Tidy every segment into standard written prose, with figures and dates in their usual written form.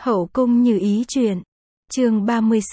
Hậu cung Như Ý truyện. Chương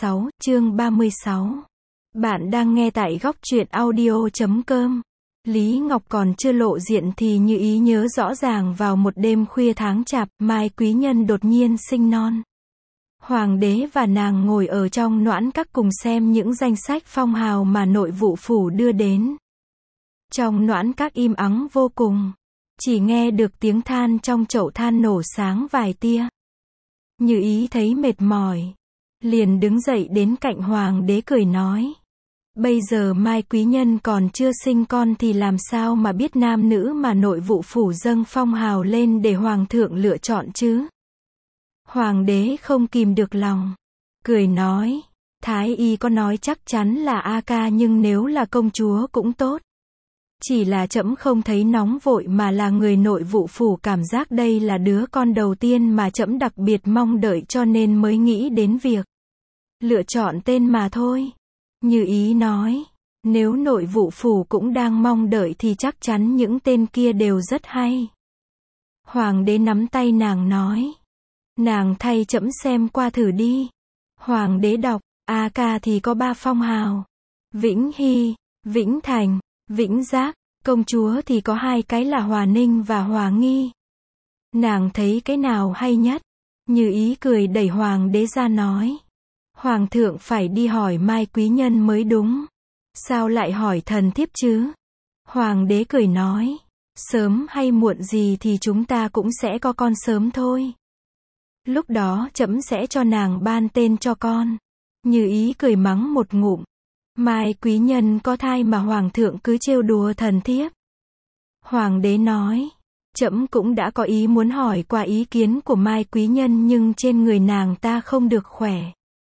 36. Bạn đang nghe tại góc truyện audio.com. Lý Ngọc còn chưa lộ diện thì Như Ý nhớ rõ ràng vào một đêm khuya tháng chạp, Mai Quý Nhân đột nhiên sinh non. Hoàng đế và nàng ngồi ở trong noãn các cùng xem những danh sách phong hào mà nội vụ phủ đưa đến. Trong noãn các im ắng vô cùng. Chỉ nghe được tiếng than trong chậu than nổ sáng vài tia. Như Ý thấy mệt mỏi, liền đứng dậy đến cạnh hoàng đế cười nói. Bây giờ Mai Quý Nhân còn chưa sinh con thì làm sao mà biết nam nữ mà nội vụ phủ dâng phong hào lên để hoàng thượng lựa chọn chứ? Hoàng đế không kìm được lòng, cười nói, Thái y có nói chắc chắn là A Ca nhưng nếu là công chúa cũng tốt. Chỉ là trẫm không thấy nóng vội mà là người nội vụ phủ cảm giác đây là đứa con đầu tiên mà trẫm đặc biệt mong đợi cho nên mới nghĩ đến việc lựa chọn tên mà thôi. Như Ý nói, nếu nội vụ phủ cũng đang mong đợi thì chắc chắn những tên kia đều rất hay. Hoàng đế nắm tay nàng nói, nàng thay trẫm xem qua thử đi. Hoàng đế đọc, A Ca thì có 3 phong hào. Vĩnh Hy, Vĩnh Thành, Vĩnh Giác. Công chúa thì có 2 cái là Hòa Ninh và Hòa Nghi. Nàng thấy cái nào hay nhất? Như Ý cười đẩy hoàng đế ra nói. Hoàng thượng phải đi hỏi Mai Quý Nhân mới đúng. Sao lại hỏi thần thiếp chứ? Hoàng đế cười nói. Sớm hay muộn gì thì chúng ta cũng sẽ có con sớm thôi. Lúc đó trẫm sẽ cho nàng ban tên cho con. Như Ý cười mắng một ngụm. Mai Quý Nhân có thai mà hoàng thượng cứ trêu đùa thần thiếp. Hoàng đế nói, trẫm cũng đã có ý muốn hỏi qua ý kiến của Mai Quý Nhân nhưng trên người nàng ta không được khỏe.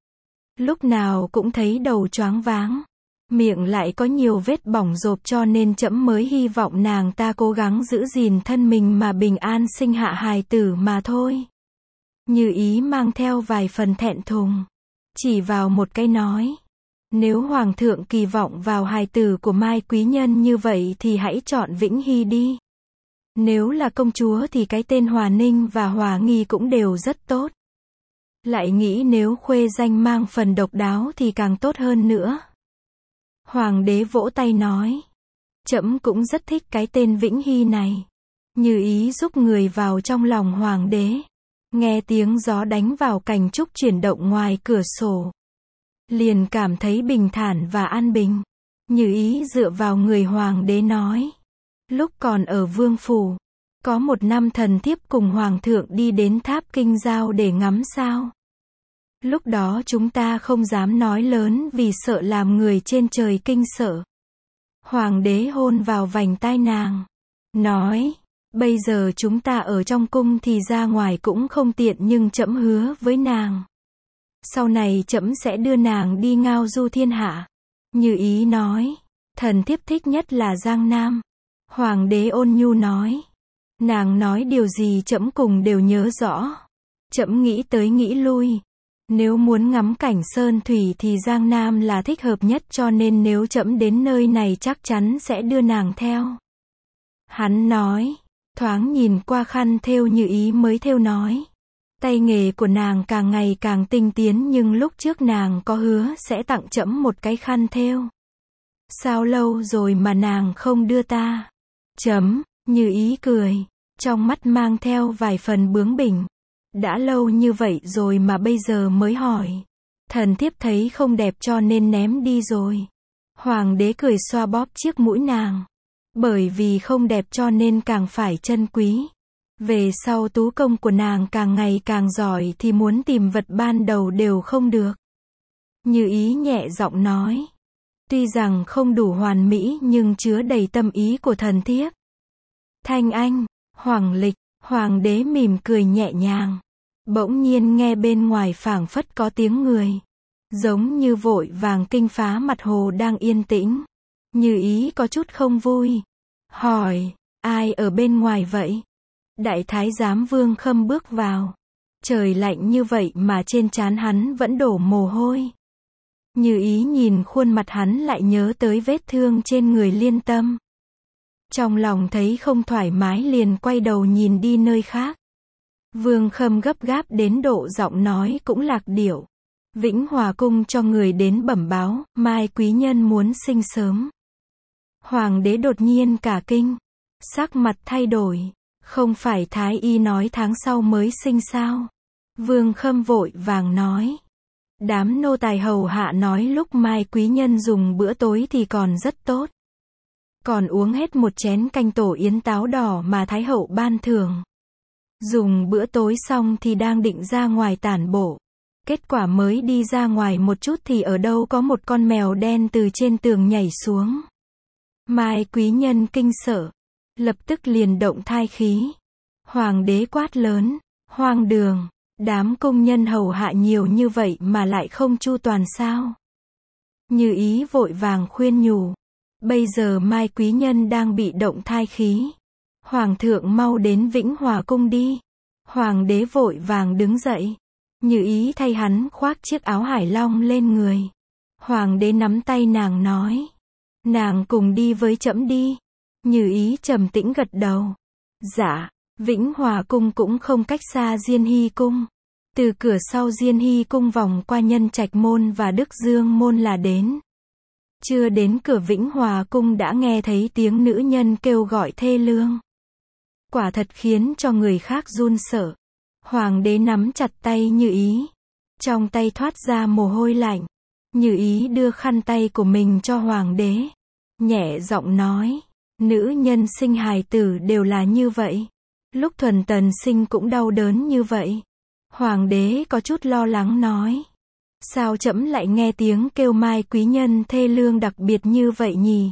Lúc nào cũng thấy đầu choáng váng, miệng lại có nhiều vết bỏng rộp cho nên trẫm mới hy vọng nàng ta cố gắng giữ gìn thân mình mà bình an sinh hạ hài tử mà thôi. Như Ý mang theo vài phần thẹn thùng, chỉ vào một cái nói. Nếu hoàng thượng kỳ vọng vào hài tử của Mai Quý Nhân như vậy thì hãy chọn Vĩnh Hy đi. Nếu là công chúa thì cái tên Hòa Ninh và Hòa Nghi cũng đều rất tốt. Lại nghĩ nếu khuê danh mang phần độc đáo thì càng tốt hơn nữa. Hoàng đế vỗ tay nói. Trẫm cũng rất thích cái tên Vĩnh Hy này. Như Ý giúp người vào trong lòng hoàng đế. Nghe tiếng gió đánh vào cành trúc chuyển động ngoài cửa sổ. Liền cảm thấy bình thản và an bình. Như Ý dựa vào người hoàng đế nói. Lúc còn ở vương phủ, có một năm thần thiếp cùng hoàng thượng đi đến tháp Kinh Giao để ngắm sao. Lúc đó chúng ta không dám nói lớn vì sợ làm người trên trời kinh sợ. Hoàng đế hôn vào vành tai nàng, nói, bây giờ chúng ta ở trong cung thì ra ngoài cũng không tiện nhưng trẫm hứa với nàng. Sau này trẫm sẽ đưa nàng đi ngao du thiên hạ. Như Ý nói, thần thiếp thích nhất là Giang Nam. Hoàng đế ôn nhu nói, nàng nói điều gì trẫm cùng đều nhớ rõ. Trẫm nghĩ tới nghĩ lui. Nếu muốn ngắm cảnh sơn thủy thì Giang Nam là thích hợp nhất cho nên nếu trẫm đến nơi này chắc chắn sẽ đưa nàng theo. Hắn nói, thoáng nhìn qua khăn thêu Như Ý mới thêu nói. Tay nghề của nàng càng ngày càng tinh tiến nhưng lúc trước nàng có hứa sẽ tặng trẫm một cái khăn thêu. Sao lâu rồi mà nàng không đưa ta? Như Ý cười, trong mắt mang theo vài phần bướng bỉnh. Đã lâu như vậy rồi mà bây giờ mới hỏi. Thần thiếp thấy không đẹp cho nên ném đi rồi. Hoàng đế cười xoa bóp chiếc mũi nàng. Bởi vì không đẹp cho nên càng phải trân quý. Về sau tú công của nàng càng ngày càng giỏi thì muốn tìm vật ban đầu đều không được. Như Ý nhẹ giọng nói. Tuy rằng không đủ hoàn mỹ nhưng chứa đầy tâm ý của thần thiếp. Thanh Anh, Hoàng Lịch, hoàng đế mỉm cười nhẹ nhàng. Bỗng nhiên nghe bên ngoài phảng phất có tiếng người. Giống như vội vàng kinh phá mặt hồ đang yên tĩnh. Như Ý có chút không vui. Hỏi, ai ở bên ngoài vậy? Đại thái giám Vương Khâm bước vào. Trời lạnh như vậy mà trên trán hắn vẫn đổ mồ hôi. Như Ý nhìn khuôn mặt hắn lại nhớ tới vết thương trên người Liên Tâm. Trong lòng thấy không thoải mái liền quay đầu nhìn đi nơi khác. Vương Khâm gấp gáp đến độ giọng nói cũng lạc điệu. Vĩnh Hòa cung cho người đến bẩm báo, Mai quý nhân muốn sinh sớm. Hoàng đế đột nhiên cả kinh, sắc mặt thay đổi, không phải thái y nói tháng sau mới sinh sao? Vương Khâm vội vàng nói. Đám nô tài hầu hạ nói lúc Mai quý nhân dùng bữa tối thì còn rất tốt. Còn uống hết một chén canh tổ yến táo đỏ mà Thái hậu ban thưởng. Dùng bữa tối xong thì đang định ra ngoài tản bộ. Kết quả mới đi ra ngoài một chút thì ở đâu có một con mèo đen từ trên tường nhảy xuống. Mai quý nhân kinh sợ, lập tức liền động thai khí. Hoàng đế quát lớn, hoang đường, đám công nhân hầu hạ nhiều như vậy mà lại không chu toàn sao? Như Ý vội vàng khuyên nhủ, bây giờ Mai quý nhân đang bị động thai khí. Hoàng thượng mau đến Vĩnh Hòa cung đi. Hoàng đế vội vàng đứng dậy. Như Ý thay hắn khoác chiếc áo hải long lên người. Hoàng đế nắm tay nàng nói, nàng cùng đi với trẫm đi. Như Ý trầm tĩnh gật đầu. Dạ. Vĩnh Hòa cung cũng không cách xa Diên Hy cung. Từ cửa sau Diên Hy cung vòng qua Nhân Trạch môn và Đức Dương môn là đến. Chưa đến cửa Vĩnh Hòa cung đã nghe thấy tiếng nữ nhân kêu gọi thê lương. Quả thật khiến cho người khác run sợ. Hoàng đế nắm chặt tay Như Ý. Trong tay thoát ra mồ hôi lạnh. Như Ý đưa khăn tay của mình cho hoàng đế. Nhẹ giọng nói, nữ nhân sinh hài tử đều là như vậy. Lúc thuần tần sinh cũng đau đớn như vậy. Hoàng đế có chút lo lắng nói. Sao trẫm lại nghe tiếng kêu Mai quý nhân thê lương đặc biệt như vậy nhỉ?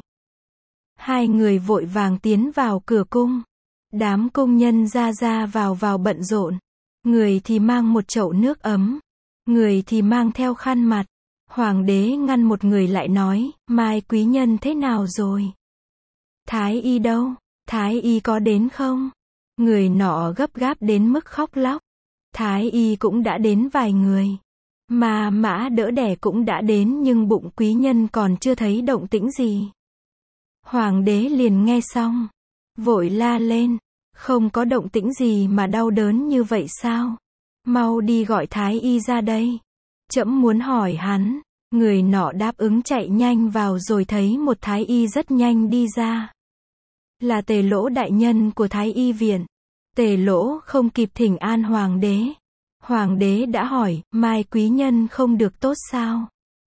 Hai người vội vàng tiến vào cửa cung. Đám cung nhân ra vào bận rộn. Người thì mang một chậu nước ấm. Người thì mang theo khăn mặt. Hoàng đế ngăn một người lại nói, Mai quý nhân thế nào rồi? Thái y đâu? Thái y có đến không? Người nọ gấp gáp đến mức khóc lóc. Thái y cũng đã đến vài người. Mà mã đỡ đẻ cũng đã đến nhưng bụng quý nhân còn chưa thấy động tĩnh gì. Hoàng đế liền nghe xong. Vội la lên. Không có động tĩnh gì mà đau đớn như vậy sao? Mau đi gọi thái y ra đây. Trẫm muốn hỏi hắn. Người nọ đáp ứng chạy nhanh vào rồi thấy một thái y rất nhanh đi ra. Là Tề Lỗ đại nhân của Thái y viện. Tề Lỗ không kịp thỉnh an hoàng đế. Hoàng đế đã hỏi, Mai quý nhân không được tốt sao?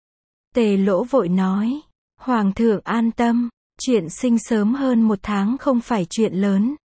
Tề Lỗ vội nói, Hoàng thượng an tâm, chuyện sinh sớm hơn một tháng không phải chuyện lớn.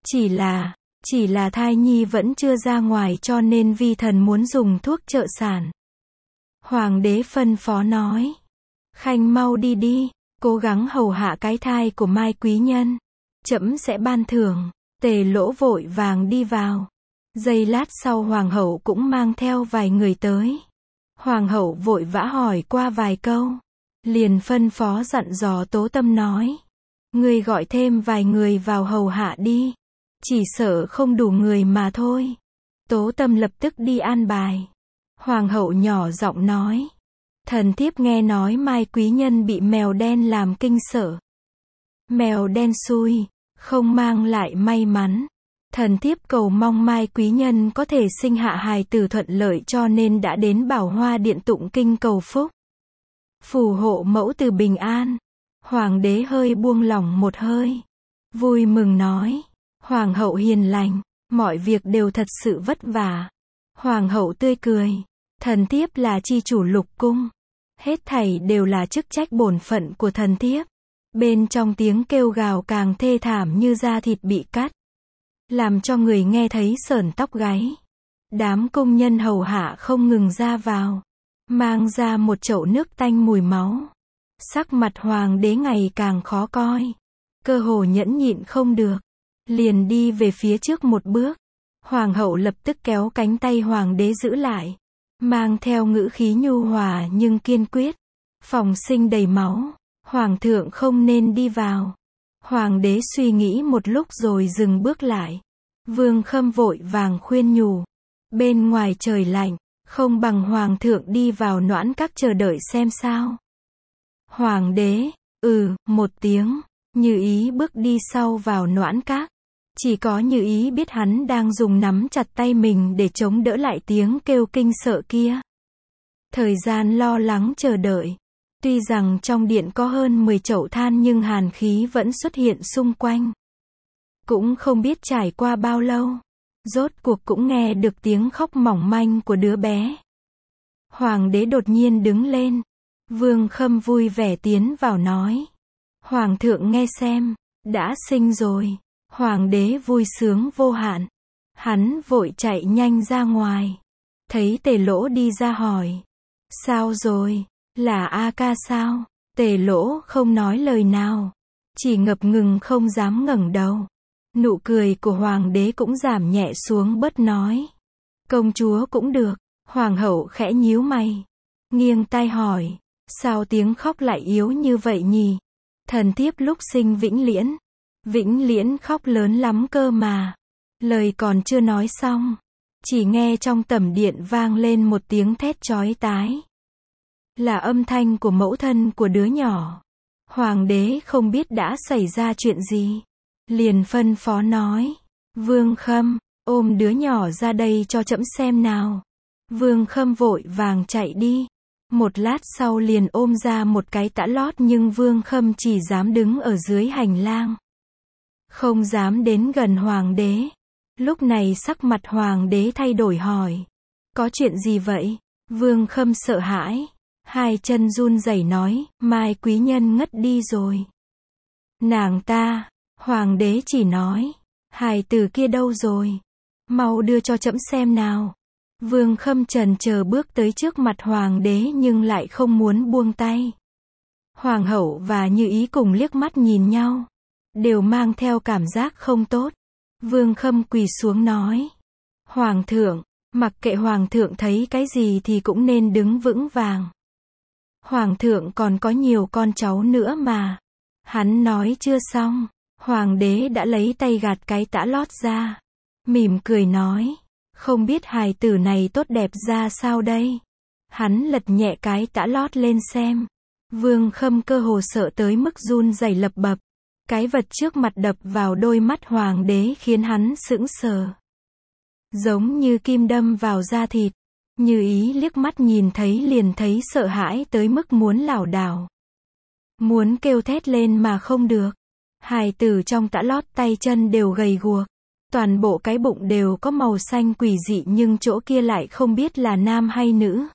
Chỉ là thai nhi vẫn chưa ra ngoài cho nên vi thần muốn dùng thuốc trợ sản. Hoàng đế phân phó nói, Khanh mau đi đi, cố gắng hầu hạ cái thai của Mai quý nhân. Trẫm sẽ ban thưởng. Tề Lỗ vội vàng đi vào. Giây lát sau hoàng hậu cũng mang theo vài người tới. Hoàng hậu vội vã hỏi qua vài câu. Liền phân phó dặn dò Tố Tâm nói. Ngươi gọi thêm vài người vào hầu hạ đi. Chỉ sợ không đủ người mà thôi. Tố Tâm lập tức đi an bài. Hoàng hậu nhỏ giọng nói. Thần thiếp nghe nói Mai quý nhân bị mèo đen làm kinh sợ. Mèo đen xui, không mang lại may mắn. Thần thiếp cầu mong Mai quý nhân có thể sinh hạ hài tử thuận lợi cho nên đã đến Bảo Hoa điện tụng kinh cầu phúc. Phù hộ mẫu tử bình an. Hoàng đế hơi buông lỏng một hơi. Vui mừng nói. Hoàng hậu hiền lành, mọi việc đều thật sự vất vả. Hoàng hậu tươi cười. Thần thiếp là chi chủ lục cung. Hết thảy đều là chức trách bổn phận của thần thiếp. Bên trong tiếng kêu gào càng thê thảm như da thịt bị cắt. Làm cho người nghe thấy sởn tóc gáy. Đám công nhân hầu hạ không ngừng ra vào. Mang ra một chậu nước tanh mùi máu. Sắc mặt hoàng đế ngày càng khó coi. Cơ hồ nhẫn nhịn không được. Liền đi về phía trước một bước. Hoàng hậu lập tức kéo cánh tay hoàng đế giữ lại. Mang theo ngữ khí nhu hòa nhưng kiên quyết. Phòng sinh đầy máu. Hoàng thượng không nên đi vào. Hoàng đế suy nghĩ một lúc rồi dừng bước lại. Vương Khâm vội vàng khuyên nhủ. Bên ngoài trời lạnh, không bằng hoàng thượng đi vào Noãn Các chờ đợi xem sao. Hoàng đế, một tiếng, Như Ý bước đi sau vào Noãn Các. Chỉ có Như Ý biết hắn đang dùng nắm chặt tay mình để chống đỡ lại tiếng kêu kinh sợ kia. Thời gian lo lắng chờ đợi. Tuy rằng trong điện có hơn 10 chậu than nhưng hàn khí vẫn xuất hiện xung quanh. Cũng không biết trải qua bao lâu. Rốt cuộc cũng nghe được tiếng khóc mỏng manh của đứa bé. Hoàng đế đột nhiên đứng lên. Vương Khâm vui vẻ tiến vào nói. Hoàng thượng nghe xem, đã sinh rồi. Hoàng đế vui sướng vô hạn. Hắn vội chạy nhanh ra ngoài. Thấy Tề Lỗ đi ra hỏi. Sao rồi? Là A ca sao? Tề Lỗ không nói lời nào. Chỉ ngập ngừng không dám ngẩng đầu. Nụ cười của hoàng đế cũng giảm nhẹ xuống bớt nói. Công chúa cũng được. Hoàng hậu khẽ nhíu mày. Nghiêng tai hỏi. Sao tiếng khóc lại yếu như vậy nhỉ? Thần thiếp lúc sinh Vĩnh Liễn. Vĩnh Liễn khóc lớn lắm cơ mà. Lời còn chưa nói xong. Chỉ nghe trong tẩm điện vang lên một tiếng thét chói tai. Là âm thanh của mẫu thân của đứa nhỏ. Hoàng đế không biết đã xảy ra chuyện gì. Liền phân phó nói. Vương Khâm, ôm đứa nhỏ ra đây cho trẫm xem nào. Vương Khâm vội vàng chạy đi. Một lát sau liền ôm ra một cái tã lót nhưng Vương Khâm chỉ dám đứng ở dưới hành lang. Không dám đến gần hoàng đế. Lúc này sắc mặt hoàng đế thay đổi hỏi. Có chuyện gì vậy? Vương Khâm sợ hãi. Hai chân run rẩy nói, Mai quý nhân ngất đi rồi. Nàng ta, hoàng đế chỉ nói, hài tử kia đâu rồi? Mau đưa cho trẫm xem nào. Vương Khâm chần chờ bước tới trước mặt hoàng đế nhưng lại không muốn buông tay. Hoàng hậu và Như Ý cùng liếc mắt nhìn nhau. Đều mang theo cảm giác không tốt. Vương Khâm quỳ xuống nói. Hoàng thượng, mặc kệ hoàng thượng thấy cái gì thì cũng nên đứng vững vàng. Hoàng thượng còn có nhiều con cháu nữa mà. Hắn nói chưa xong. Hoàng đế đã lấy tay gạt cái tã lót ra. Mỉm cười nói. Không biết hài tử này tốt đẹp ra sao đây. Hắn lật nhẹ cái tã lót lên xem. Vương Khâm cơ hồ sợ tới mức run rẩy lập bập. Cái vật trước mặt đập vào đôi mắt hoàng đế khiến hắn sững sờ. Giống như kim đâm vào da thịt. Như Ý liếc mắt nhìn thấy liền thấy sợ hãi tới mức muốn lảo đảo. Muốn kêu thét lên mà không được. Hài tử trong tã lót tay chân đều gầy guộc. Toàn bộ cái bụng đều có màu xanh quỷ dị nhưng chỗ kia lại không biết là nam hay nữ.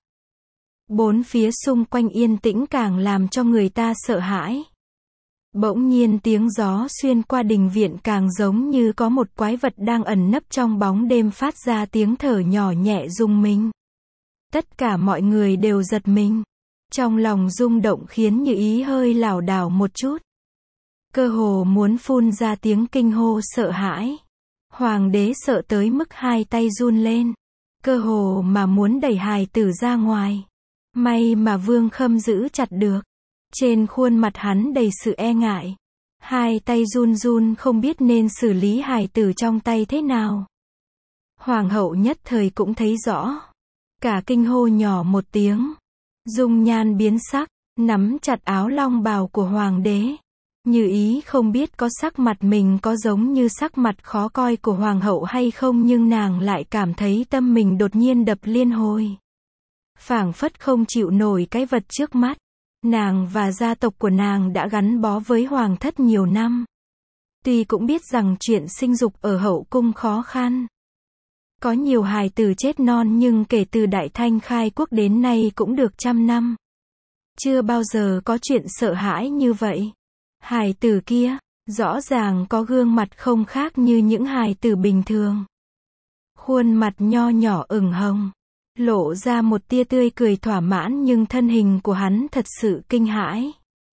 Bốn phía xung quanh yên tĩnh càng làm cho người ta sợ hãi. Bỗng nhiên tiếng gió xuyên qua đình viện càng giống như có một quái vật đang ẩn nấp trong bóng đêm phát ra tiếng thở nhỏ nhẹ rung mình. Tất cả mọi người đều giật mình. Trong lòng rung động khiến Như Ý hơi lảo đảo một chút. Cơ hồ muốn phun ra tiếng kinh hô sợ hãi. Hoàng đế sợ tới mức hai tay run lên. Cơ hồ mà muốn đẩy hài tử ra ngoài. May mà Vương Khâm giữ chặt được. Trên khuôn mặt hắn đầy sự e ngại. Hai tay run run không biết nên xử lý hài tử trong tay thế nào. Hoàng hậu nhất thời cũng thấy rõ. Cả kinh hô nhỏ một tiếng. Dung nhan biến sắc, nắm chặt áo long bào của hoàng đế. Như Ý không biết có sắc mặt mình có giống như sắc mặt khó coi của hoàng hậu hay không nhưng nàng lại cảm thấy tâm mình đột nhiên đập liên hồi. Phảng phất không chịu nổi cái vật trước mắt. Nàng và gia tộc của nàng đã gắn bó với hoàng thất nhiều năm. Tuy cũng biết rằng chuyện sinh dục ở hậu cung khó khăn. Có nhiều hài tử chết non nhưng kể từ Đại Thanh khai quốc đến nay cũng được 100 năm. Chưa bao giờ có chuyện sợ hãi như vậy. Hài tử kia, rõ ràng có gương mặt không khác như những hài tử bình thường. Khuôn mặt nho nhỏ ửng hồng. Lộ ra một tia tươi cười thỏa mãn nhưng thân hình của hắn thật sự kinh hãi.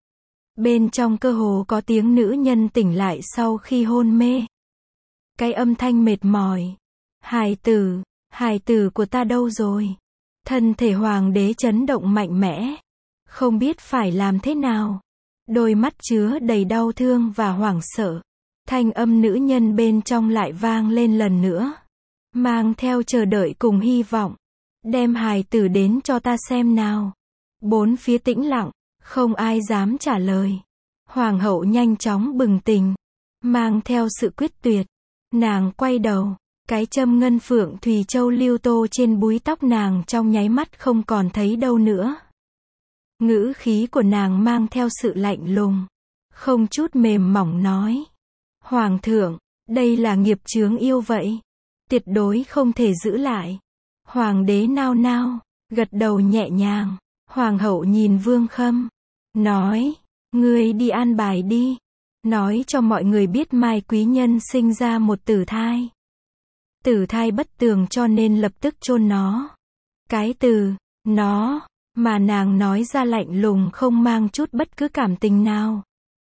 Bên trong cơ hồ có tiếng nữ nhân tỉnh lại sau khi hôn mê. Cái âm thanh mệt mỏi. Hài tử của ta đâu rồi? Thân thể hoàng đế chấn động mạnh mẽ. Không biết phải làm thế nào. Đôi mắt chứa đầy đau thương và hoảng sợ. Thanh âm nữ nhân bên trong lại vang lên lần nữa. Mang theo chờ đợi cùng hy vọng. Đem hài tử đến cho ta xem nào. Bốn phía tĩnh lặng, không ai dám trả lời. Hoàng hậu nhanh chóng bừng tỉnh. Mang theo sự quyết tuyệt. Nàng quay đầu, cái châm ngân phượng Thùy Châu lưu tô trên búi tóc nàng trong nháy mắt không còn thấy đâu nữa. Ngữ khí của nàng mang theo sự lạnh lùng, không chút mềm mỏng nói. Hoàng thượng, đây là nghiệp chướng yêu vậy. Tuyệt đối không thể giữ lại. Hoàng đế nao nao, gật đầu nhẹ nhàng. Hoàng hậu nhìn Vương Khâm, nói, ngươi đi an bài đi. Nói cho mọi người biết Mai quý nhân sinh ra một tử thai. Tử thai bất tường cho nên lập tức chôn nó. Cái từ, nó, mà nàng nói ra lạnh lùng không mang chút bất cứ cảm tình nào.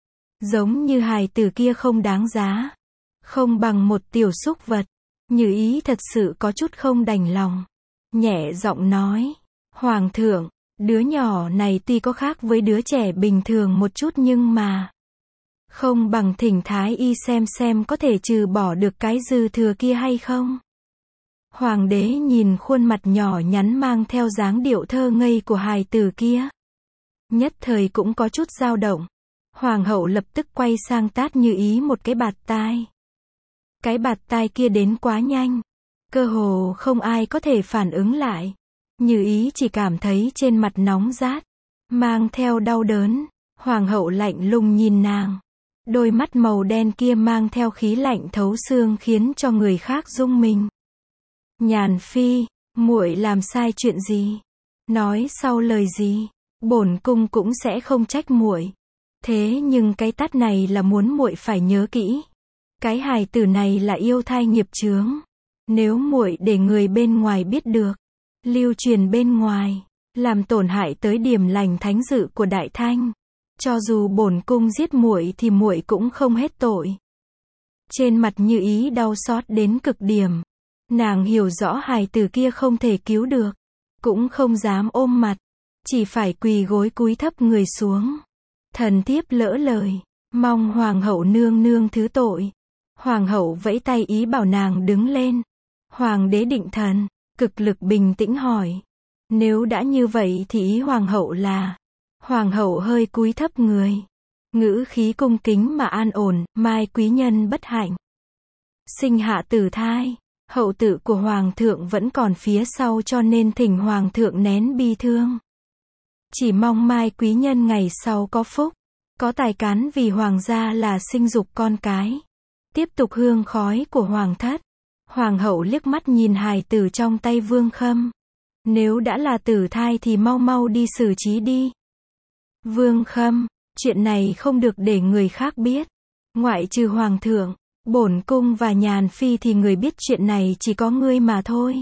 Giống như hài tử kia không đáng giá. Không bằng một tiểu súc vật. Như Ý thật sự có chút không đành lòng. Nhẹ giọng nói, Hoàng thượng, đứa nhỏ này tuy có khác với đứa trẻ bình thường một chút nhưng mà không bằng thỉnh thái y xem có thể trừ bỏ được cái dư thừa kia hay không. Hoàng đế nhìn khuôn mặt nhỏ nhắn mang theo dáng điệu thơ ngây của hài tử kia. Nhất thời cũng có chút dao động. Hoàng hậu lập tức quay sang tát Như Ý một cái bạt tai. Cái bạt tai kia đến quá nhanh. Cơ hồ không ai có thể phản ứng lại. Như Ý chỉ cảm thấy trên mặt nóng rát, mang theo đau đớn. Hoàng hậu lạnh lùng nhìn nàng. Đôi mắt màu đen kia mang theo khí lạnh thấu xương khiến cho người khác rung mình. Nhàn phi, muội làm sai chuyện gì? Nói sau lời gì? Bổn cung cũng sẽ không trách muội. Thế nhưng cái tát này là muốn muội phải nhớ kỹ. Cái hài tử này là yêu thai nghiệp chướng. Nếu muội để người bên ngoài biết được, lưu truyền bên ngoài, làm tổn hại tới điểm lành thánh dự của Đại Thanh, cho dù bổn cung giết muội thì muội cũng không hết tội. Trên mặt Như Ý đau xót đến cực điểm. Nàng hiểu rõ hài tử kia không thể cứu được, cũng không dám ôm mặt, chỉ phải quỳ gối cúi thấp người xuống. Thần thiếp lỡ lời, mong hoàng hậu nương nương thứ tội. Hoàng hậu vẫy tay ý bảo nàng đứng lên. Hoàng đế định thần, cực lực bình tĩnh hỏi, nếu đã như vậy thì ý hoàng hậu là? Hoàng hậu hơi cúi thấp người, ngữ khí cung kính mà an ổn, Mai quý nhân bất hạnh, sinh hạ tử thai. Hậu tự của hoàng thượng vẫn còn phía sau cho nên thỉnh hoàng thượng nén bi thương. Chỉ mong Mai quý nhân ngày sau có phúc, có tài cán vì hoàng gia là sinh dục con cái. Tiếp tục hương khói của hoàng thất. Hoàng hậu liếc mắt nhìn hài tử trong tay Vương Khâm. Nếu đã là tử thai thì mau mau đi xử trí đi. Vương Khâm, chuyện này không được để người khác biết. Ngoại trừ hoàng thượng, bổn cung và Nhàn phi thì người biết chuyện này chỉ có ngươi mà thôi.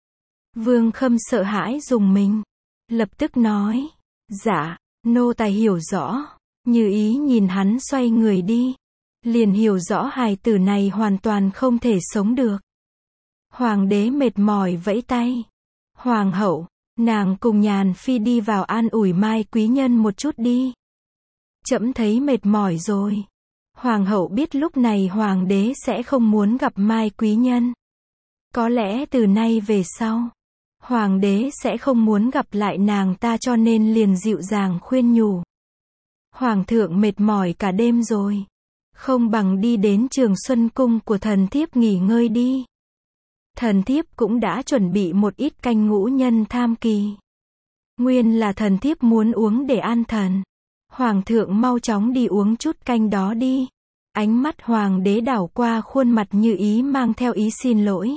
Vương Khâm sợ hãi rùng mình, lập tức nói, dạ, nô tài hiểu rõ. Như Ý nhìn hắn xoay người đi, liền hiểu rõ hài tử này hoàn toàn không thể sống được. Hoàng đế mệt mỏi vẫy tay. Hoàng hậu, nàng cùng Nhàn phi đi vào an ủi Mai quý nhân một chút đi. Trẫm thấy mệt mỏi rồi. Hoàng hậu biết lúc này hoàng đế sẽ không muốn gặp Mai quý nhân. Có lẽ từ nay về sau, hoàng đế sẽ không muốn gặp lại nàng ta cho nên liền dịu dàng khuyên nhủ. Hoàng thượng mệt mỏi cả đêm rồi. Không bằng đi đến Trường Xuân Cung của thần thiếp nghỉ ngơi đi. Thần thiếp cũng đã chuẩn bị một ít canh ngũ nhân tham kỳ. Nguyên là thần thiếp muốn uống để an thần. Hoàng thượng mau chóng đi uống chút canh đó đi. Ánh mắt hoàng đế đảo qua khuôn mặt Như Ý mang theo ý xin lỗi.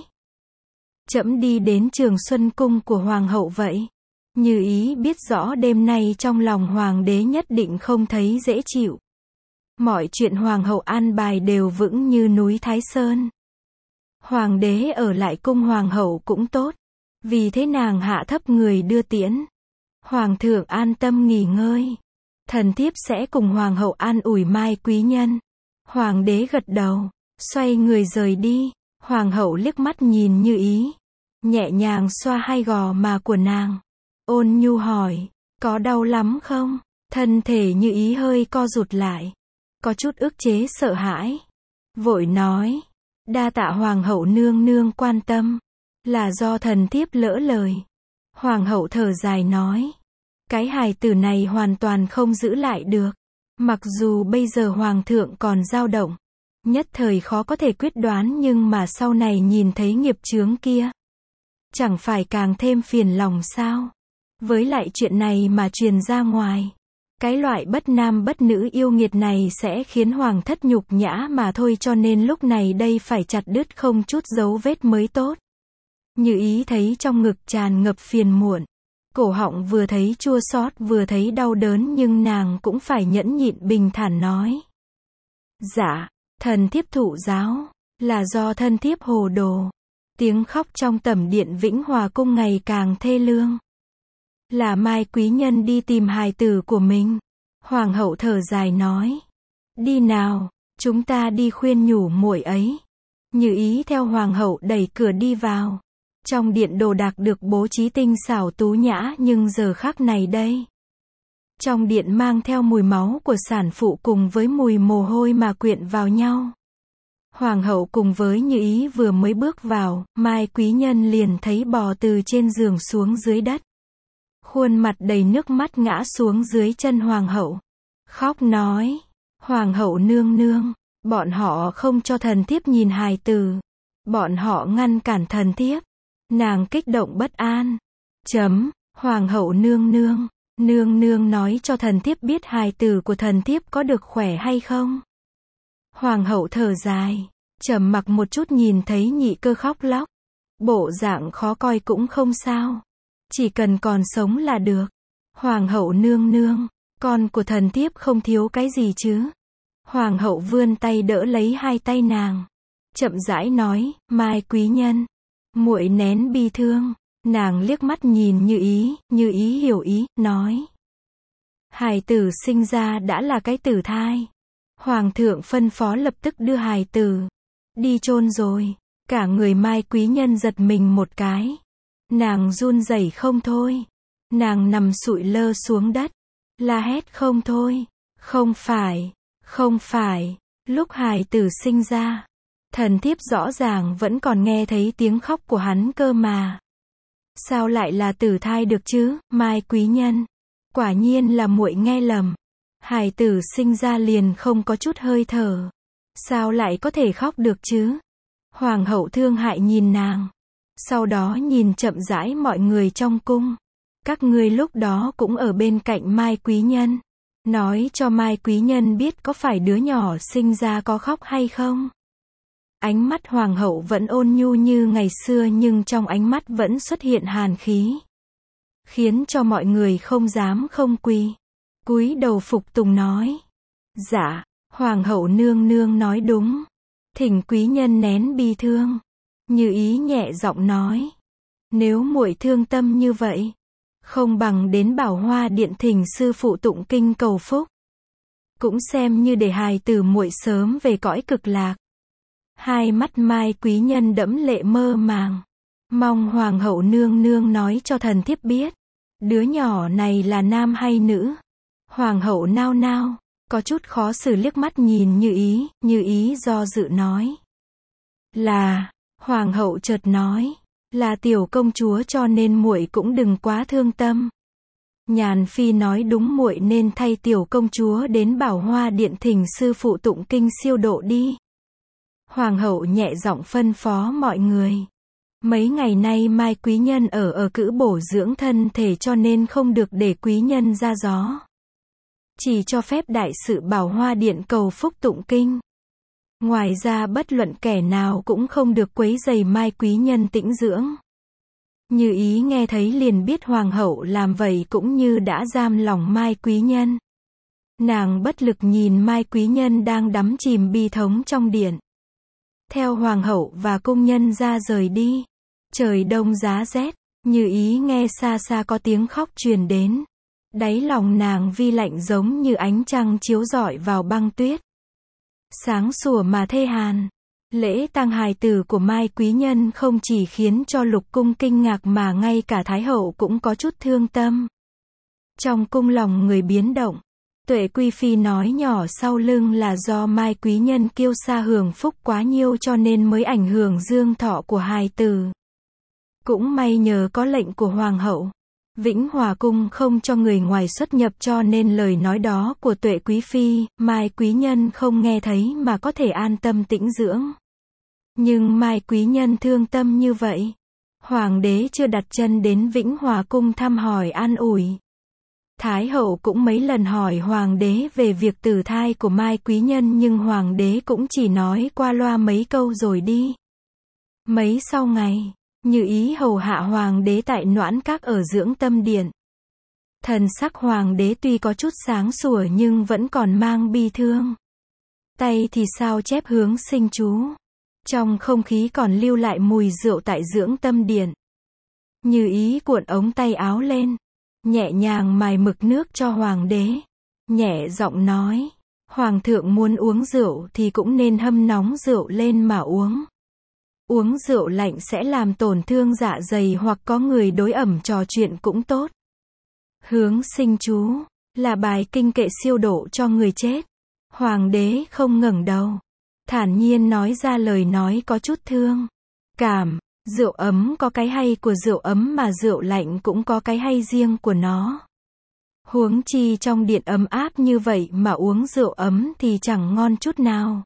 Trẫm đi đến Trường Xuân Cung của hoàng hậu vậy. Như Ý biết rõ đêm nay trong lòng hoàng đế nhất định không thấy dễ chịu. Mọi chuyện hoàng hậu an bài đều vững như núi Thái Sơn. Hoàng đế ở lại cung hoàng hậu cũng tốt. Vì thế nàng hạ thấp người đưa tiễn. Hoàng thượng an tâm nghỉ ngơi. Thần thiếp sẽ cùng hoàng hậu an ủi Mai quý nhân. Hoàng đế gật đầu, xoay người rời đi. Hoàng hậu liếc mắt nhìn Như Ý, nhẹ nhàng xoa hai gò má của nàng. Ôn nhu hỏi, có đau lắm không? Thân thể Như Ý hơi co rụt lại, có chút ức chế sợ hãi. Vội nói, đa tạ hoàng hậu nương nương quan tâm, là do thần thiếp lỡ lời. Hoàng hậu thở dài nói, cái hài tử này hoàn toàn không giữ lại được. Mặc dù bây giờ hoàng thượng còn dao động, Nhất thời khó có thể quyết đoán nhưng mà sau này nhìn thấy nghiệp chướng kia. Chẳng phải càng thêm phiền lòng sao? Với lại chuyện này mà truyền ra ngoài. Cái loại bất nam bất nữ yêu nghiệt này sẽ khiến hoàng thất nhục nhã mà thôi cho nên lúc này đây phải chặt đứt không chút dấu vết mới tốt. Như ý thấy trong ngực tràn ngập phiền muộn. Cổ họng vừa thấy chua xót vừa thấy đau đớn nhưng nàng cũng phải nhẫn nhịn bình thản nói. Dạ, thần thiếp thụ giáo, là do thân thiếp hồ đồ. Tiếng khóc trong tẩm điện Vĩnh Hòa cung ngày càng thê lương. Là Mai quý nhân đi tìm hài tử của mình. Hoàng hậu thở dài nói. Đi nào, chúng ta đi khuyên nhủ muội ấy. Như ý theo hoàng hậu đẩy cửa đi vào. Trong điện đồ đạc được bố trí tinh xảo tú nhã nhưng giờ khắc này đây. Trong điện mang theo mùi máu của sản phụ cùng với mùi mồ hôi mà quyện vào nhau. Hoàng hậu cùng với Như ý vừa mới bước vào, Mai quý nhân liền thấy bò từ trên giường xuống dưới đất. Khuôn mặt đầy nước mắt ngã xuống dưới chân hoàng hậu. Khóc nói, hoàng hậu nương nương, bọn họ không cho thần thiếp nhìn hài tử. Bọn họ ngăn cản thần thiếp. Nàng kích động bất an. Hoàng hậu nương nương nói cho thần thiếp biết hài tử của thần thiếp có được khỏe hay không. Hoàng hậu thở dài, trầm mặc một chút nhìn thấy nhị cơ khóc lóc. Bộ dạng khó coi cũng không sao. Chỉ cần còn sống là được. Hoàng hậu nương nương, con của thần thiếp không thiếu cái gì chứ. Hoàng hậu vươn tay đỡ lấy hai tay nàng. Chậm rãi nói, Mai quý nhân. Muội nén bi thương. Nàng liếc mắt nhìn Như ý hiểu ý, nói. Hài tử sinh ra đã là cái tử thai. Hoàng thượng phân phó lập tức đưa hài tử đi chôn rồi. Cả người Mai quý nhân giật mình một cái. Nàng run rẩy không thôi. Nàng nằm sụi lơ xuống đất. La hét không thôi. Không phải. Lúc hài tử sinh ra. Thần thiếp rõ ràng vẫn còn nghe thấy tiếng khóc của hắn cơ mà. Sao lại là tử thai được chứ, Mai quý nhân? Quả nhiên là muội nghe lầm. Hài tử sinh ra liền không có chút hơi thở. Sao lại có thể khóc được chứ? Hoàng hậu thương hại nhìn nàng. Sau đó nhìn chậm rãi mọi người trong cung. Các ngươi lúc đó cũng ở bên cạnh Mai quý nhân. Nói cho Mai quý nhân biết có phải đứa nhỏ sinh ra có khóc hay không? Ánh mắt hoàng hậu vẫn ôn nhu như ngày xưa nhưng trong ánh mắt vẫn xuất hiện hàn khí. Khiến cho mọi người không dám không quỳ. Cúi đầu phục tùng nói. Dạ, hoàng hậu nương nương nói đúng. Thỉnh quý nhân nén bi thương. Như ý nhẹ giọng nói. Nếu muội thương tâm như vậy. Không bằng đến Bảo Hoa điện thỉnh sư phụ tụng kinh cầu phúc. Cũng xem như để hài tử muội sớm về cõi cực lạc. Hai mắt Mai quý nhân đẫm lệ mơ màng. Mong hoàng hậu nương nương nói cho thần thiếp biết. Đứa nhỏ này là nam hay nữ? Hoàng hậu nao nao, có chút khó xử liếc mắt nhìn Như ý do dự nói. Là, hoàng hậu chợt nói, là tiểu công chúa cho nên muội cũng đừng quá thương tâm. Nhàn phi nói đúng muội nên thay tiểu công chúa đến Bảo Hoa điện thỉnh sư phụ tụng kinh siêu độ đi. Hoàng hậu nhẹ giọng phân phó mọi người. Mấy ngày nay Mai quý nhân ở cữ bổ dưỡng thân thể cho nên không được để quý nhân ra gió. Chỉ cho phép đại sự Bảo Hoa điện cầu phúc tụng kinh. Ngoài ra bất luận kẻ nào cũng không được quấy rầy Mai quý nhân tĩnh dưỡng. Như ý nghe thấy liền biết hoàng hậu làm vậy cũng như đã giam lòng Mai quý nhân. Nàng bất lực nhìn Mai quý nhân đang đắm chìm bi thống trong điện. Theo hoàng hậu và cung nhân ra rời đi. Trời đông giá rét, Như ý nghe xa xa có tiếng khóc truyền đến. Đáy lòng nàng vi lạnh giống như ánh trăng chiếu rọi vào băng tuyết. Sáng sủa mà thê hàn. Lễ tang hài tử của Mai quý nhân không chỉ khiến cho lục cung kinh ngạc mà ngay cả thái hậu cũng có chút thương tâm. Trong cung lòng người biến động. Tuệ Quy Phi nói nhỏ sau lưng là do Mai quý nhân kiêu sa hưởng phúc quá nhiêu cho nên mới ảnh hưởng dương thọ của hài tử. Cũng may nhờ có lệnh của hoàng hậu. Vĩnh Hòa cung không cho người ngoài xuất nhập cho nên lời nói đó của Tuệ quý phi, Mai quý nhân không nghe thấy mà có thể an tâm tĩnh dưỡng. Nhưng Mai quý nhân thương tâm như vậy. Hoàng đế chưa đặt chân đến Vĩnh Hòa cung thăm hỏi an ủi. Thái hậu cũng mấy lần hỏi hoàng đế về việc tử thai của Mai quý nhân nhưng hoàng đế cũng chỉ nói qua loa mấy câu rồi đi. Mấy sau ngày, Như Ý hầu hạ hoàng đế tại Noãn Các ở Dưỡng Tâm Điện. Thần sắc hoàng đế tuy có chút sáng sủa nhưng vẫn còn mang bi thương. Tay thì sao chép hướng sinh chú. Trong không khí còn lưu lại mùi rượu tại Dưỡng Tâm Điện. Như Ý cuộn ống tay áo lên, nhẹ nhàng mài mực nước cho hoàng đế. Nhẹ giọng nói, hoàng thượng muốn uống rượu thì cũng nên hâm nóng rượu lên mà uống. Uống rượu lạnh sẽ làm tổn thương dạ dày hoặc có người đối ẩm trò chuyện cũng tốt. Hướng sinh chú là bài kinh kệ siêu độ cho người chết. Hoàng đế không ngẩng đầu, thản nhiên nói ra lời nói có chút thương cảm. Rượu ấm có cái hay của rượu ấm mà rượu lạnh cũng có cái hay riêng của nó. Huống chi trong điện ấm áp như vậy mà uống rượu ấm thì chẳng ngon chút nào.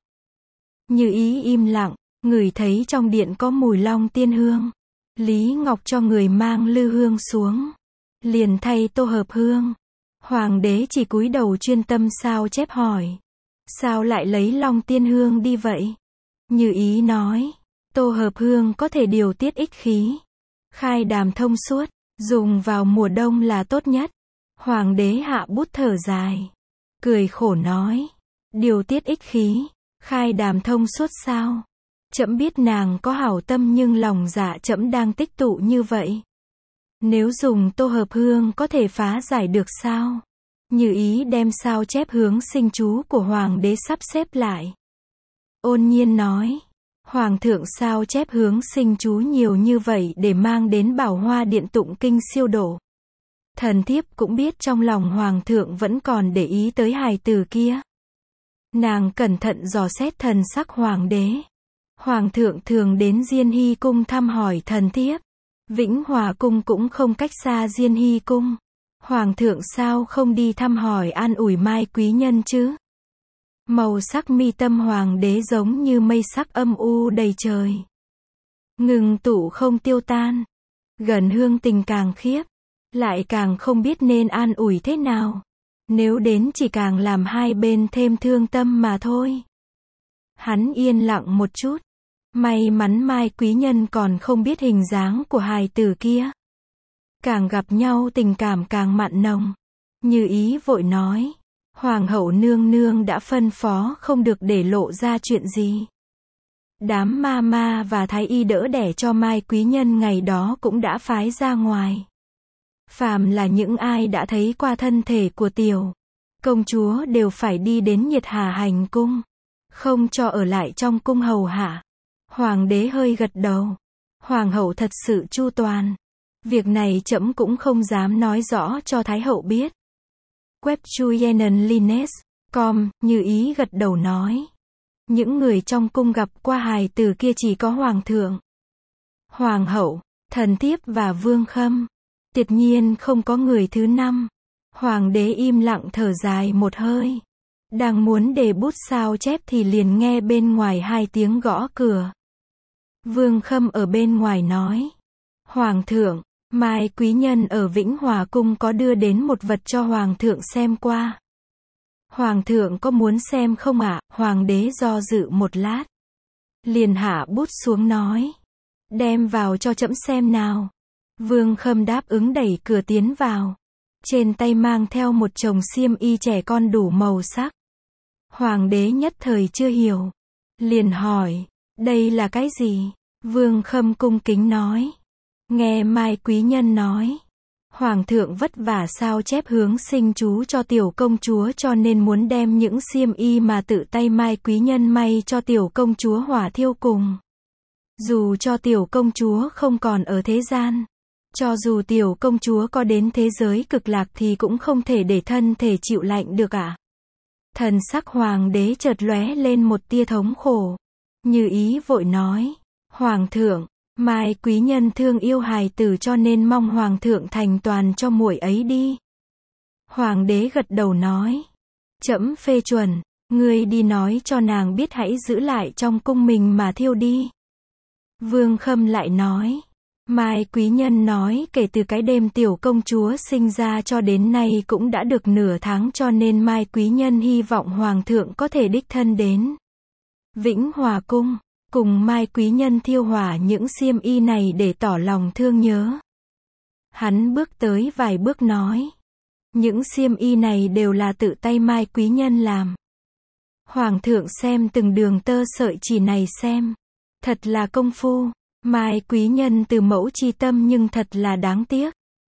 Như Ý im lặng, ngửi thấy trong điện có mùi long tiên hương. Lý Ngọc cho người mang lư hương xuống, liền thay tô hợp hương. Hoàng đế chỉ cúi đầu chuyên tâm sao chép hỏi. Sao lại lấy long tiên hương đi vậy? Như Ý nói, tô hợp hương có thể điều tiết ích khí, khai đàm thông suốt, dùng vào mùa đông là tốt nhất. Hoàng đế hạ bút thở dài, cười khổ nói, điều tiết ích khí, khai đàm thông suốt sao? Trẫm biết nàng có hảo tâm nhưng lòng dạ trẫm đang tích tụ như vậy. Nếu dùng tô hợp hương có thể phá giải được sao? Như Ý đem sao chép hướng sinh chú của hoàng đế sắp xếp lại. Ôn nhiên nói, hoàng thượng sao chép hướng sinh chú nhiều như vậy để mang đến Bảo Hoa điện tụng kinh siêu độ. Thần thiếp cũng biết trong lòng hoàng thượng vẫn còn để ý tới hài tử kia. Nàng cẩn thận dò xét thần sắc hoàng đế. Hoàng thượng thường đến Diên Hy cung thăm hỏi thần thiếp. Vĩnh Hòa cung cũng không cách xa Diên Hy cung. Hoàng thượng sao không đi thăm hỏi an ủi Mai quý nhân chứ? Màu sắc mi tâm hoàng đế giống như mây sắc âm u đầy trời, ngừng tụ không tiêu tan. Gần hương tình càng khiếp, lại càng không biết nên an ủi thế nào. Nếu đến chỉ càng làm hai bên thêm thương tâm mà thôi. Hắn yên lặng một chút. May mắn Mai quý nhân còn không biết hình dáng của hài tử kia. Càng gặp nhau tình cảm càng mặn nồng. Như Ý vội nói, hoàng hậu nương nương đã phân phó không được để lộ ra chuyện gì. Đám ma ma và thái y đỡ đẻ cho Mai quý nhân ngày đó cũng đã phái ra ngoài. Phàm là những ai đã thấy qua thân thể của tiểu công chúa đều phải đi đến Nhiệt Hà hành cung, không cho ở lại trong cung hầu hạ. Hoàng đế hơi gật đầu. Hoàng hậu thật sự chu toàn. Việc này trẫm cũng không dám nói rõ cho thái hậu biết. Webchuyenenlines.com, Như Ý gật đầu nói. Những người trong cung gặp qua hài tử kia chỉ có hoàng thượng, hoàng hậu, thần thiếp và vương khâm. Tuyệt nhiên không có người thứ năm. Hoàng đế im lặng thở dài một hơi. Đang muốn để bút sao chép thì liền nghe bên ngoài hai tiếng gõ cửa. Vương Khâm ở bên ngoài nói. Hoàng thượng, Mai quý nhân ở Vĩnh Hòa cung có đưa đến một vật cho hoàng thượng xem qua. Hoàng thượng có muốn xem không ạ? Hoàng đế do dự một lát, liền hạ bút xuống nói. Đem vào cho trẫm xem nào. Vương Khâm đáp ứng đẩy cửa tiến vào. Trên tay mang theo một chồng xiêm y trẻ con đủ màu sắc. Hoàng đế nhất thời chưa hiểu, liền hỏi, đây là cái gì? Vương Khâm cung kính nói, nghe Mai quý nhân nói, hoàng thượng vất vả sao chép hướng sinh chú cho tiểu công chúa cho nên muốn đem những xiêm y mà tự tay Mai quý nhân may cho tiểu công chúa hỏa thiêu cùng. Dù cho tiểu công chúa không còn ở thế gian, cho dù tiểu công chúa có đến thế giới cực lạc thì cũng không thể để thân thể chịu lạnh được ạ. Thần sắc hoàng đế chợt lóe lên một tia thống khổ. Như Ý vội nói, hoàng thượng, Mai quý nhân thương yêu hài tử cho nên mong hoàng thượng thành toàn cho muội ấy đi. Hoàng đế gật đầu nói. Trẫm phê chuẩn, ngươi đi nói cho nàng biết hãy giữ lại trong cung mình mà thiêu đi. Vương Khâm lại nói. Mai quý nhân nói kể từ cái đêm tiểu công chúa sinh ra cho đến nay cũng đã được nửa tháng cho nên Mai quý nhân hy vọng hoàng thượng có thể đích thân đến Vĩnh Hòa cung, cùng Mai quý nhân thiêu hỏa những xiêm y này để tỏ lòng thương nhớ. Hắn bước tới vài bước nói. Những xiêm y này đều là tự tay Mai quý nhân làm. Hoàng thượng xem từng đường tơ sợi chỉ này xem. Thật là công phu. Mai quý nhân từ mẫu chi tâm nhưng thật là đáng tiếc.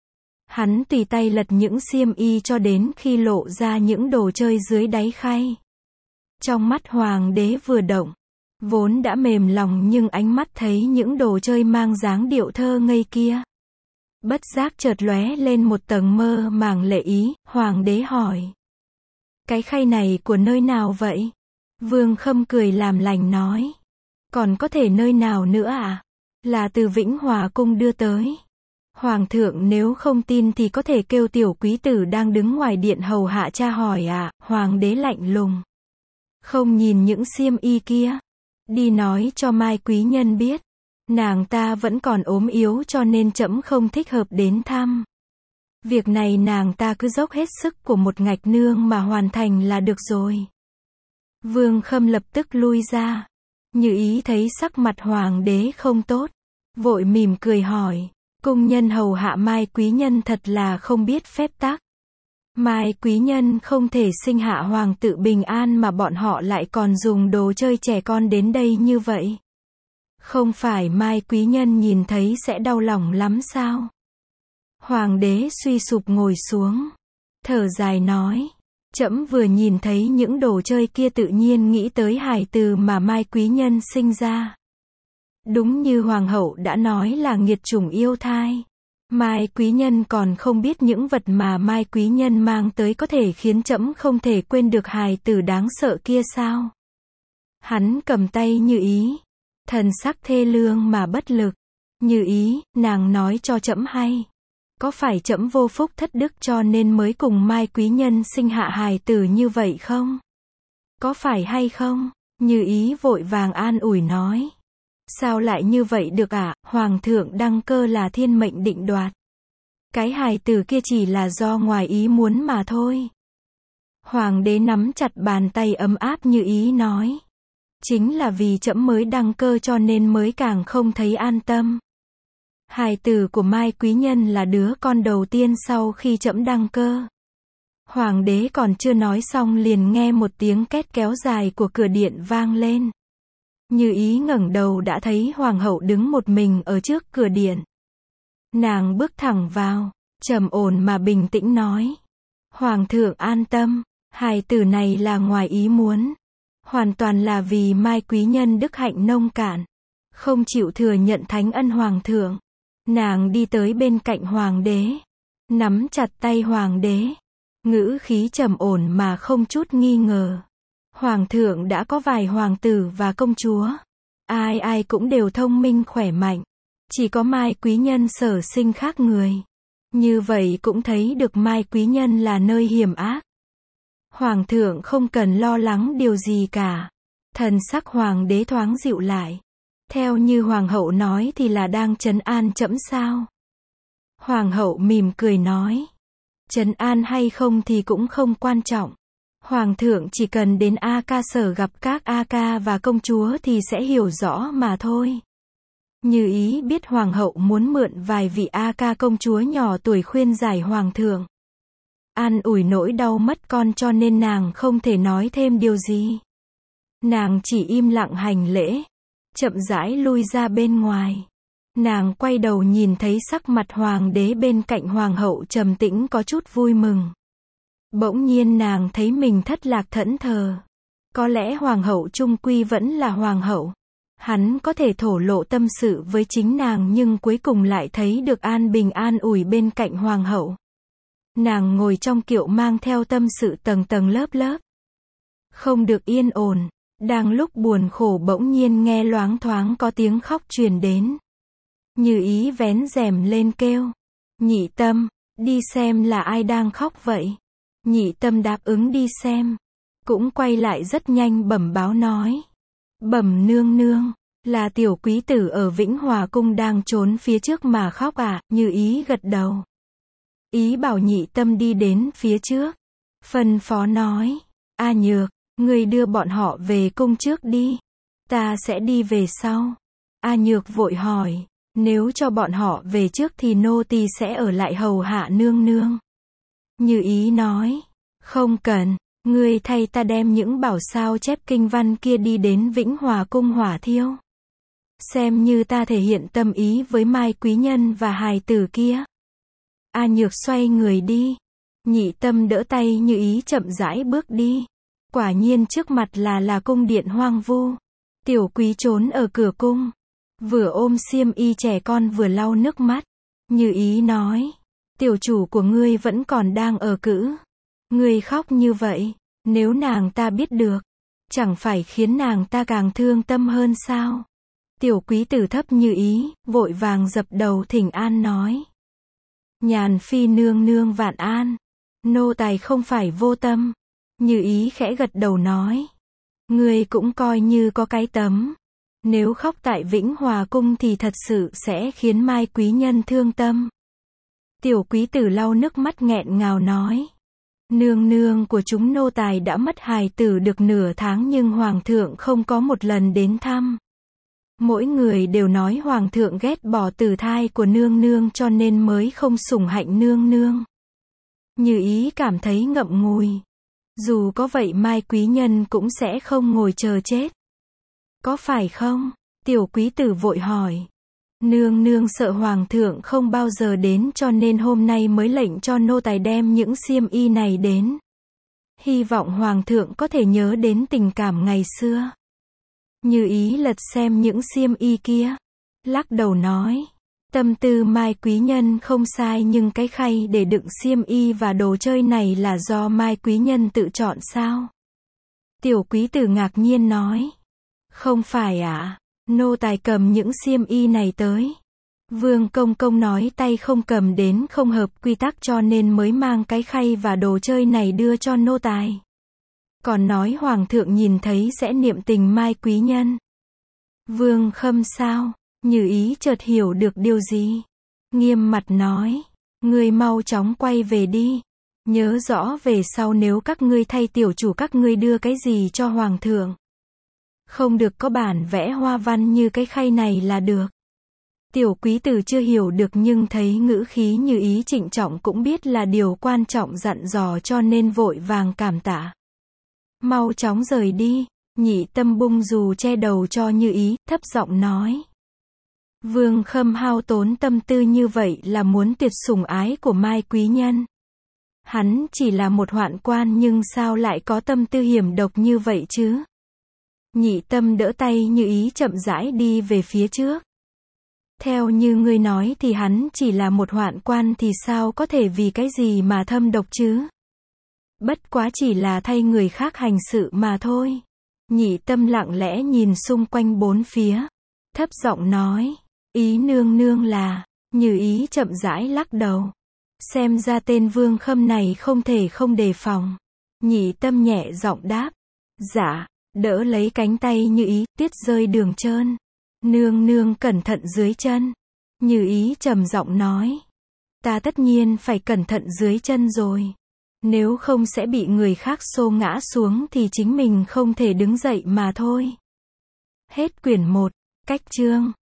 Hắn tùy tay lật những xiêm y cho đến khi lộ ra những đồ chơi dưới đáy khay. Trong mắt hoàng đế vừa động, vốn đã mềm lòng nhưng ánh mắt thấy những đồ chơi mang dáng điệu thơ ngây kia. Bất giác chợt lóe lên một tầng mơ màng lệ ý, hoàng đế hỏi. Cái khay này của nơi nào vậy? Vương Khâm cười làm lành nói. Còn có thể nơi nào nữa à? Là từ Vĩnh Hòa cung đưa tới. Hoàng thượng nếu không tin thì có thể kêu tiểu quý tử đang đứng ngoài điện hầu hạ tra hỏi ạ. Hoàng đế lạnh lùng. Không nhìn những xiêm y kia. Đi nói cho Mai quý nhân biết. Nàng ta vẫn còn ốm yếu cho nên trẫm không thích hợp đến thăm. Việc này nàng ta cứ dốc hết sức của một ngạch nương mà hoàn thành là được rồi. Vương Khâm lập tức lui ra. Như ý thấy sắc mặt hoàng đế không tốt. Vội mỉm cười hỏi. Cung nhân hầu hạ Mai quý nhân thật là không biết phép tắc. Mai quý nhân không thể sinh hạ hoàng tự bình an mà bọn họ lại còn dùng đồ chơi trẻ con đến đây như vậy. Không phải Mai quý nhân nhìn thấy sẽ đau lòng lắm sao? Hoàng đế suy sụp ngồi xuống. Thở dài nói. Trẫm vừa nhìn thấy những đồ chơi kia tự nhiên nghĩ tới hài từ mà Mai quý nhân sinh ra. Đúng như hoàng hậu đã nói là nghiệt chủng yêu thai. Mai quý nhân còn không biết những vật mà Mai quý nhân mang tới có thể khiến trẫm không thể quên được hài tử đáng sợ kia sao? Hắn cầm tay Như ý. Thần sắc thê lương mà bất lực. Như ý, nàng nói cho trẫm hay. Có phải trẫm vô phúc thất đức cho nên mới cùng Mai quý nhân sinh hạ hài tử như vậy không? Có phải hay không? Như ý vội vàng an ủi nói. Sao lại như vậy được ạ? Hoàng thượng đăng cơ là thiên mệnh định đoạt. Cái hài tử kia chỉ là do ngoài ý muốn mà thôi. Hoàng đế nắm chặt bàn tay ấm áp Như ý nói. Chính là vì trẫm mới đăng cơ cho nên mới càng không thấy an tâm. Hài tử của Mai quý nhân là đứa con đầu tiên sau khi trẫm đăng cơ. Hoàng đế còn chưa nói xong liền nghe một tiếng két kéo dài của cửa điện vang lên. Như ý ngẩng đầu đã thấy hoàng hậu đứng một mình ở trước cửa điện. Nàng bước thẳng vào, trầm ổn mà bình tĩnh nói. Hoàng thượng an tâm, hài tử này là ngoài ý muốn. Hoàn toàn là vì Mai quý nhân đức hạnh nông cạn. Không chịu thừa nhận thánh ân hoàng thượng. Nàng đi tới bên cạnh hoàng đế. Nắm chặt tay hoàng đế. Ngữ khí trầm ổn mà không chút nghi ngờ. Hoàng thượng đã có vài hoàng tử và công chúa. Ai ai cũng đều thông minh khỏe mạnh. Chỉ có Mai quý nhân sở sinh khác người. Như vậy cũng thấy được Mai quý nhân là nơi hiểm ác. Hoàng thượng không cần lo lắng điều gì cả. Thần sắc hoàng đế thoáng dịu lại. Theo như hoàng hậu nói thì là đang trấn an trẫm sao? Hoàng hậu mỉm cười nói. Trấn an hay không thì cũng không quan trọng. Hoàng thượng chỉ cần đến A Ca sở gặp các A Ca và công chúa thì sẽ hiểu rõ mà thôi. Như ý biết hoàng hậu muốn mượn vài vị A Ca công chúa nhỏ tuổi khuyên giải hoàng thượng. An ủi nỗi đau mất con cho nên nàng không thể nói thêm điều gì. Nàng chỉ im lặng hành lễ. Chậm rãi lui ra bên ngoài. Nàng quay đầu nhìn thấy sắc mặt hoàng đế bên cạnh hoàng hậu trầm tĩnh có chút vui mừng. Bỗng nhiên nàng thấy mình thất lạc thẫn thờ. Có lẽ hoàng hậu chung quy vẫn là hoàng hậu. Hắn có thể thổ lộ tâm sự với chính nàng nhưng cuối cùng lại thấy được an bình an ủi bên cạnh hoàng hậu. Nàng ngồi trong kiệu mang theo tâm sự tầng tầng lớp lớp. Không được yên ổn. Đang lúc buồn khổ bỗng nhiên nghe loáng thoáng có tiếng khóc truyền đến. Như ý vén rèm lên kêu. Nhị Tâm, đi xem là ai đang khóc vậy. Nhị Tâm đáp ứng đi xem. Cũng quay lại rất nhanh bẩm báo nói. Bẩm nương nương, là tiểu quý tử ở Vĩnh Hòa cung đang trốn phía trước mà khóc à, Như ý gật đầu. Ý bảo Nhị Tâm đi đến phía trước. Phân phó nói. A Nhược, người đưa bọn họ về cung trước đi. Ta sẽ đi về sau. A Nhược vội hỏi. Nếu cho bọn họ về trước thì nô tỳ sẽ ở lại hầu hạ nương nương. Như ý nói. Không cần, ngươi thay ta đem những bảo sao chép kinh văn kia đi đến Vĩnh Hòa cung hỏa thiêu. Xem như ta thể hiện tâm ý với Mai quý nhân và hài tử kia. A Nhược xoay người đi. Nhị Tâm đỡ tay Như ý chậm rãi bước đi. Quả nhiên trước mặt là cung điện hoang vu. Tiểu quý trốn ở cửa cung. Vừa ôm xiêm y trẻ con vừa lau nước mắt. Như ý nói. Tiểu chủ của ngươi vẫn còn đang ở cữ. Ngươi khóc như vậy. Nếu nàng ta biết được. Chẳng phải khiến nàng ta càng thương tâm hơn sao. Tiểu quý tử thấp Như ý, vội vàng dập đầu thỉnh an nói. Nhàn phi nương nương vạn an. Nô tài không phải vô tâm. Như ý khẽ gật đầu nói. Ngươi cũng coi như có cái tấm. Nếu khóc tại Vĩnh Hòa cung thì thật sự sẽ khiến Mai quý nhân thương tâm. Tiểu quý tử lau nước mắt nghẹn ngào nói. Nương nương của chúng nô tài đã mất hài tử được nửa tháng nhưng hoàng thượng không có một lần đến thăm. Mỗi người đều nói hoàng thượng ghét bỏ tử thai của nương nương cho nên mới không sủng hạnh nương nương. Như ý cảm thấy ngậm ngùi. Dù có vậy Mai quý nhân cũng sẽ không ngồi chờ chết. Có phải không? Tiểu quý tử vội hỏi. Nương nương sợ hoàng thượng không bao giờ đến cho nên hôm nay mới lệnh cho nô tài đem những xiêm y này đến. Hy vọng hoàng thượng có thể nhớ đến tình cảm ngày xưa. Như ý lật xem những xiêm y kia. Lắc đầu nói. Tâm tư Mai quý nhân không sai nhưng cái khay để đựng xiêm y và đồ chơi này là do Mai quý nhân tự chọn sao? Tiểu quý tử ngạc nhiên nói. Không phải ạ. Nô tài cầm những xiêm y này tới. Vương công công nói tay không cầm đến không hợp quy tắc cho nên mới mang cái khay và đồ chơi này đưa cho nô tài. Còn nói hoàng thượng nhìn thấy sẽ niệm tình Mai quý nhân. Vương Khâm sao? Như ý chợt hiểu được điều gì. Nghiêm mặt nói. Ngươi mau chóng quay về đi. Nhớ rõ về sau nếu các ngươi thay tiểu chủ các ngươi đưa cái gì cho hoàng thượng. Không được có bản vẽ hoa văn như cái khay này là được. Tiểu quý tử chưa hiểu được nhưng thấy ngữ khí Như ý trịnh trọng cũng biết là điều quan trọng dặn dò cho nên vội vàng cảm tạ. Mau chóng rời đi. Nhị Tâm bung dù che đầu cho Như ý, thấp giọng nói. Vương Khâm hao tốn tâm tư như vậy là muốn tuyệt sủng ái của Mai quý nhân. Hắn chỉ là một hoạn quan nhưng sao lại có tâm tư hiểm độc như vậy chứ? Nhị Tâm đỡ tay Như ý chậm rãi đi về phía trước. Theo như ngươi nói thì hắn chỉ là một hoạn quan thì sao có thể vì cái gì mà thâm độc chứ? Bất quá chỉ là thay người khác hành sự mà thôi. Nhị Tâm lặng lẽ nhìn xung quanh bốn phía. Thấp giọng nói. Ý nương nương là. Như ý chậm rãi lắc đầu. Xem ra tên Vương Khâm này không thể không đề phòng. Nhị Tâm nhẹ giọng đáp. Dạ. Đỡ lấy cánh tay Như ý, tuyết rơi đường trơn. Nương nương cẩn thận dưới chân. Như ý trầm giọng nói. Ta tất nhiên phải cẩn thận dưới chân rồi. Nếu không sẽ bị người khác xô ngã xuống thì chính mình không thể đứng dậy mà thôi. Hết quyển 1. Cách chương.